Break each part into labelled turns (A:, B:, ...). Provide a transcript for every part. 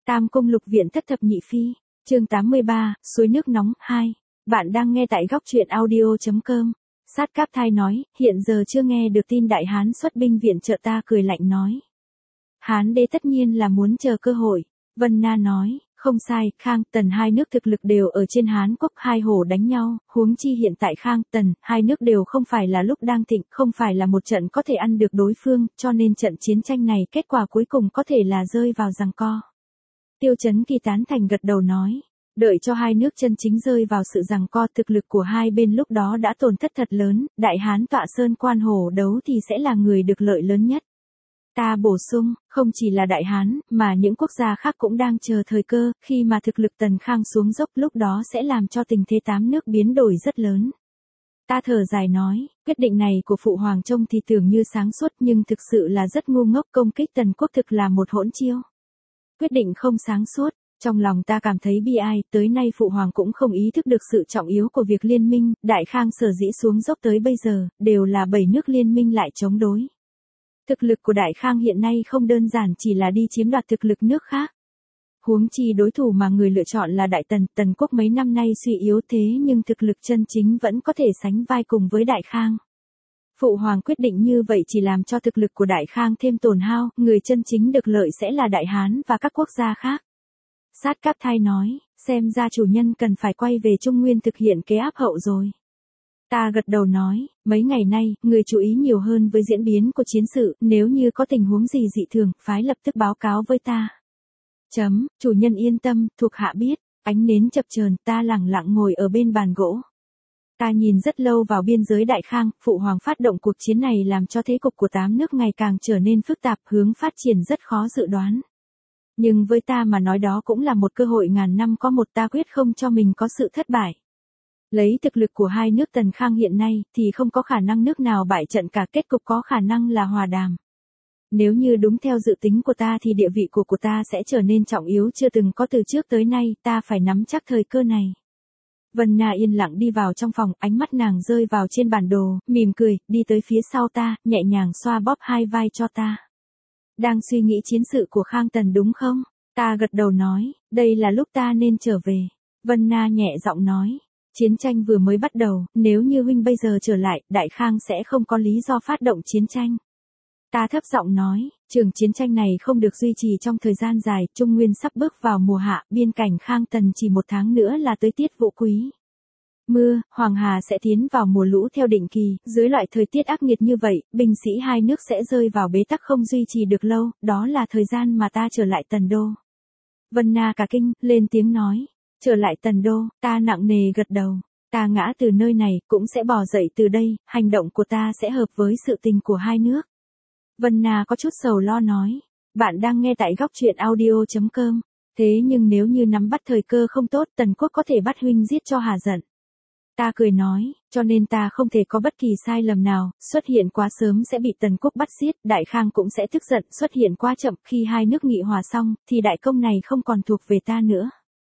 A: Tam Cung Lục Viện Thất Thập Nhị Phi, chương 83, Suối Nước Nóng 2. Bạn đang nghe tại góc truyện audio.com. Sát Cáp Thai nói, hiện giờ chưa nghe được tin Đại Hán xuất binh viện trợ ta, cười lạnh nói. Hán đế tất nhiên là muốn chờ cơ hội. Vân Na nói, không sai, Khang, Tần hai nước thực lực đều ở trên Hán Quốc, hai hổ đánh nhau, huống chi hiện tại Khang, Tần, hai nước đều không phải là lúc đang thịnh, không phải là một trận có thể ăn được đối phương, cho nên trận chiến tranh này kết quả cuối cùng có thể là rơi vào giằng co. Tiêu Chấn Kỳ tán thành gật đầu nói, đợi cho hai nước chân chính rơi vào sự giằng co, thực lực của hai bên lúc đó đã tổn thất thật lớn, Đại Hán tọa sơn quan hổ đấu thì sẽ là người được lợi lớn nhất. Ta bổ sung, không chỉ là Đại Hán, mà những quốc gia khác cũng đang chờ thời cơ, khi mà thực lực Tần Khang xuống dốc lúc đó sẽ làm cho tình thế tám nước biến đổi rất lớn. Ta thở dài nói, quyết định này của Phụ Hoàng trông thì tưởng như sáng suốt nhưng thực sự là rất ngu ngốc, công kích Tần quốc thực là một hỗn chiêu. Quyết định không sáng suốt, trong lòng ta cảm thấy bi ai, tới nay Phụ Hoàng cũng không ý thức được sự trọng yếu của việc liên minh, Đại Khang sở dĩ xuống dốc tới bây giờ, đều là 7 nước liên minh lại chống đối. Thực lực của Đại Khang hiện nay không đơn giản chỉ là đi chiếm đoạt thực lực nước khác. Huống chi đối thủ mà người lựa chọn là Đại Tần, Tần quốc mấy năm nay suy yếu thế nhưng thực lực chân chính vẫn có thể sánh vai cùng với Đại Khang. Phụ Hoàng quyết định như vậy chỉ làm cho thực lực của Đại Khang thêm tổn hao, người chân chính được lợi sẽ là Đại Hán và các quốc gia khác. Sát Cáp Thai nói, xem ra chủ nhân cần phải quay về Trung Nguyên thực hiện kế áp hậu rồi. Ta gật đầu nói, mấy ngày nay, người chú ý nhiều hơn với diễn biến của chiến sự, nếu như có tình huống gì dị thường, phái lập tức báo cáo với ta. Chủ nhân yên tâm, thuộc hạ biết, ánh nến chập chờn, ta lẳng lặng ngồi ở bên bàn gỗ. Ta nhìn rất lâu vào biên giới Đại Khang, Phụ Hoàng phát động cuộc chiến này làm cho thế cục của 8 nước ngày càng trở nên phức tạp, hướng phát triển rất khó dự đoán. Nhưng với ta mà nói đó cũng là một cơ hội ngàn năm có một, ta quyết không cho mình có sự thất bại. Lấy thực lực của hai nước Tần Khang hiện nay thì không có khả năng nước nào bại trận cả, kết cục có khả năng là hòa đàm. Nếu như đúng theo dự tính của ta thì địa vị của ta sẽ trở nên trọng yếu chưa từng có từ trước tới nay, ta phải nắm chắc thời cơ này. Vân Na yên lặng đi vào trong phòng, ánh mắt nàng rơi vào trên bản đồ, mỉm cười, đi tới phía sau ta, nhẹ nhàng xoa bóp hai vai cho ta. Đang suy nghĩ chiến sự của Khang Tần đúng không? Ta gật đầu nói, đây là lúc ta nên trở về. Vân Na nhẹ giọng nói, chiến tranh vừa mới bắt đầu, nếu như huynh bây giờ trở lại, Đại Khang sẽ không có lý do phát động chiến tranh. Ta thấp giọng nói, trường chiến tranh này không được duy trì trong thời gian dài, Trung Nguyên sắp bước vào mùa hạ, biên cảnh Khang Tần chỉ 1 tháng nữa là tới tiết vụ quý. Mưa, Hoàng Hà sẽ tiến vào mùa lũ theo định kỳ, dưới loại thời tiết ác nghiệt như vậy, binh sĩ hai nước sẽ rơi vào bế tắc không duy trì được lâu, đó là thời gian mà ta trở lại Tần Đô. Vân Na cả kinh, lên tiếng nói, trở lại Tần Đô, ta nặng nề gật đầu, ta ngã từ nơi này, cũng sẽ bò dậy từ đây, hành động của ta sẽ hợp với sự tình của hai nước. Vân Na có chút sầu lo nói, bạn đang nghe tại góc truyện audio.com, thế nhưng nếu như nắm bắt thời cơ không tốt, Tần quốc có thể bắt huynh giết cho hà giận. Ta cười nói, cho nên ta không thể có bất kỳ sai lầm nào, xuất hiện quá sớm sẽ bị Tần quốc bắt giết, Đại Khang cũng sẽ tức giận, xuất hiện quá chậm, khi hai nước nghị hòa xong, thì đại công này không còn thuộc về ta nữa.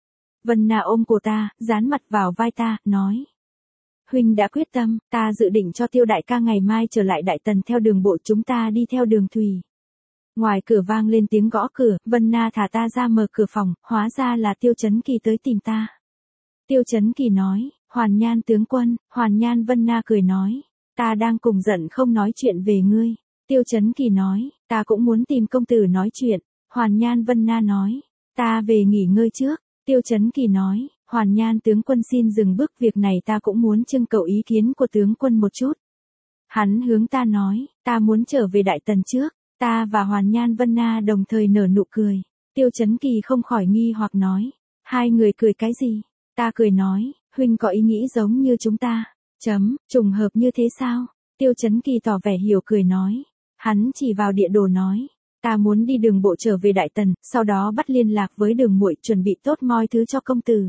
A: Vân Na ôm cổ ta, dán mặt vào vai ta, nói. Huynh đã quyết tâm, ta dự định cho Tiêu đại ca ngày mai trở lại Đại Tần theo đường bộ, chúng ta đi theo đường thủy. Ngoài cửa vang lên tiếng gõ cửa, Vân Na thả ta ra mở cửa phòng, hóa ra là Tiêu Chấn Kỳ tới tìm ta. Tiêu Chấn Kỳ nói, Hoàn Nhan tướng quân, Hoàn Nhan. Vân Na cười nói, ta đang cùng giận không nói chuyện về ngươi. Tiêu Chấn Kỳ nói, ta cũng muốn tìm công tử nói chuyện. Hoàn Nhan. Vân Na nói, ta về nghỉ ngơi trước. Tiêu Chấn Kỳ nói, Hoàn Nhan tướng quân xin dừng bước, việc này ta cũng muốn trưng cầu ý kiến của tướng quân một chút. Hắn hướng ta nói, ta muốn trở về Đại Tần trước. Ta và Hoàn Nhan Vân Na đồng thời nở nụ cười. Tiêu Chấn Kỳ không khỏi nghi hoặc nói, hai người cười cái gì? Ta cười nói, huynh có ý nghĩ giống như chúng ta. Trùng hợp như thế sao? Tiêu Chấn Kỳ tỏ vẻ hiểu cười nói. Hắn chỉ vào địa đồ nói, ta muốn đi đường bộ trở về Đại Tần, sau đó bắt liên lạc với Đường muội, chuẩn bị tốt mọi thứ cho công tử.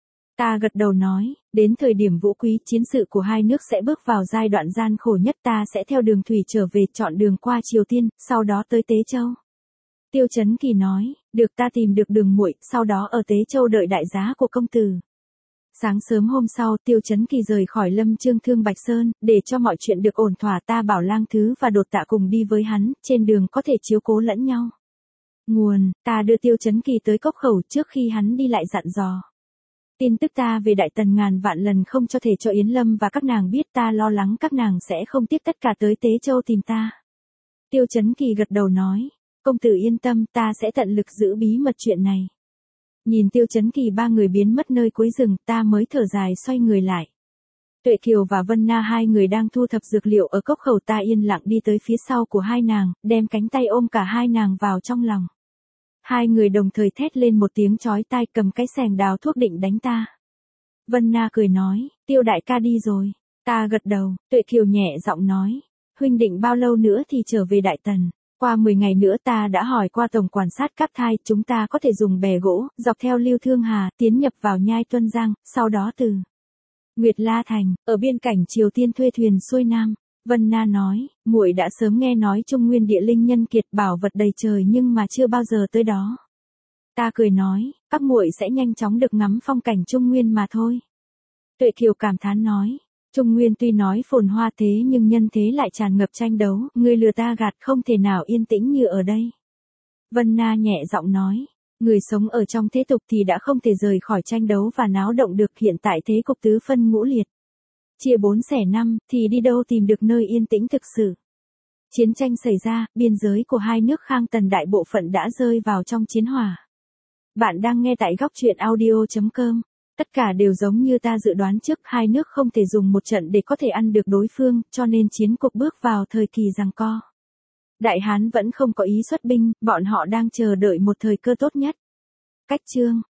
A: Ta gật đầu nói, đến thời điểm vũ quý, chiến sự của hai nước sẽ bước vào giai đoạn gian khổ nhất, ta sẽ theo đường thủy trở về, chọn đường qua Triều Tiên, sau đó tới Tế Châu. Tiêu Chấn Kỳ nói, được, ta tìm được Đường muội, sau đó ở Tế Châu đợi đại giá của công tử. Sáng sớm hôm sau, Tiêu Chấn Kỳ rời khỏi Lâm Chương Thương Bạch Sơn, để cho mọi chuyện được ổn thỏa, ta bảo Lang Thứ và Đột Tạ cùng đi với hắn, trên đường có thể chiếu cố lẫn nhau. Nguồn, ta đưa Tiêu Chấn Kỳ tới cốc khẩu trước khi hắn đi lại dặn dò. Tin tức ta về Đại Tần ngàn vạn lần không cho thể cho Yến Lâm và các nàng biết, ta lo lắng các nàng sẽ không tiếc tất cả tới Tế Châu tìm ta. Tiêu Chấn Kỳ gật đầu nói, công tử yên tâm, ta sẽ tận lực giữ bí mật chuyện này. Nhìn Tiêu Chấn Kỳ ba người biến mất nơi cuối rừng, ta mới thở dài xoay người lại. Tuệ Kiều và Vân Na hai người đang thu thập dược liệu ở cốc khẩu, ta yên lặng đi tới phía sau của hai nàng, đem cánh tay ôm cả hai nàng vào trong lòng. Hai người đồng thời thét lên một tiếng chói tai, cầm cái xẻng đào thuốc định đánh ta. Vân Na cười nói, Tiêu đại ca đi rồi. Ta gật đầu, Tuệ Kiều nhẹ giọng nói, huynh định bao lâu nữa thì trở về Đại Tần? Qua 10 ngày nữa. Ta đã hỏi qua tổng quản sát Cáp Thai, chúng ta có thể dùng bè gỗ, dọc theo Lưu Thương Hà, tiến nhập vào Nhai Tuân Giang, sau đó từ Nguyệt La Thành, ở biên cảnh Triều Tiên thuê thuyền xuôi nam. Vân Na nói, muội đã sớm nghe nói Trung Nguyên địa linh nhân kiệt, bảo vật đầy trời nhưng mà chưa bao giờ tới đó. Ta cười nói, các muội sẽ nhanh chóng được ngắm phong cảnh Trung Nguyên mà thôi. Tuệ Kiều cảm thán nói, Trung Nguyên tuy nói phồn hoa thế nhưng nhân thế lại tràn ngập tranh đấu, người lừa ta gạt, không thể nào yên tĩnh như ở đây. Vân Na nhẹ giọng nói, người sống ở trong thế tục thì đã không thể rời khỏi tranh đấu và náo động được, hiện tại thế cục tứ phân ngũ liệt. Chia 4/5, thì đi đâu tìm được nơi yên tĩnh thực sự. Chiến tranh xảy ra, biên giới của hai nước Khang Tần đại bộ phận đã rơi vào trong chiến hỏa. Bạn đang nghe tại góc truyện audio.com. Tất cả đều giống như ta dự đoán trước, hai nước không thể dùng một trận để có thể ăn được đối phương, cho nên chiến cuộc bước vào thời kỳ giằng co. Đại Hán vẫn không có ý xuất binh, bọn họ đang chờ đợi một thời cơ tốt nhất. Cách chương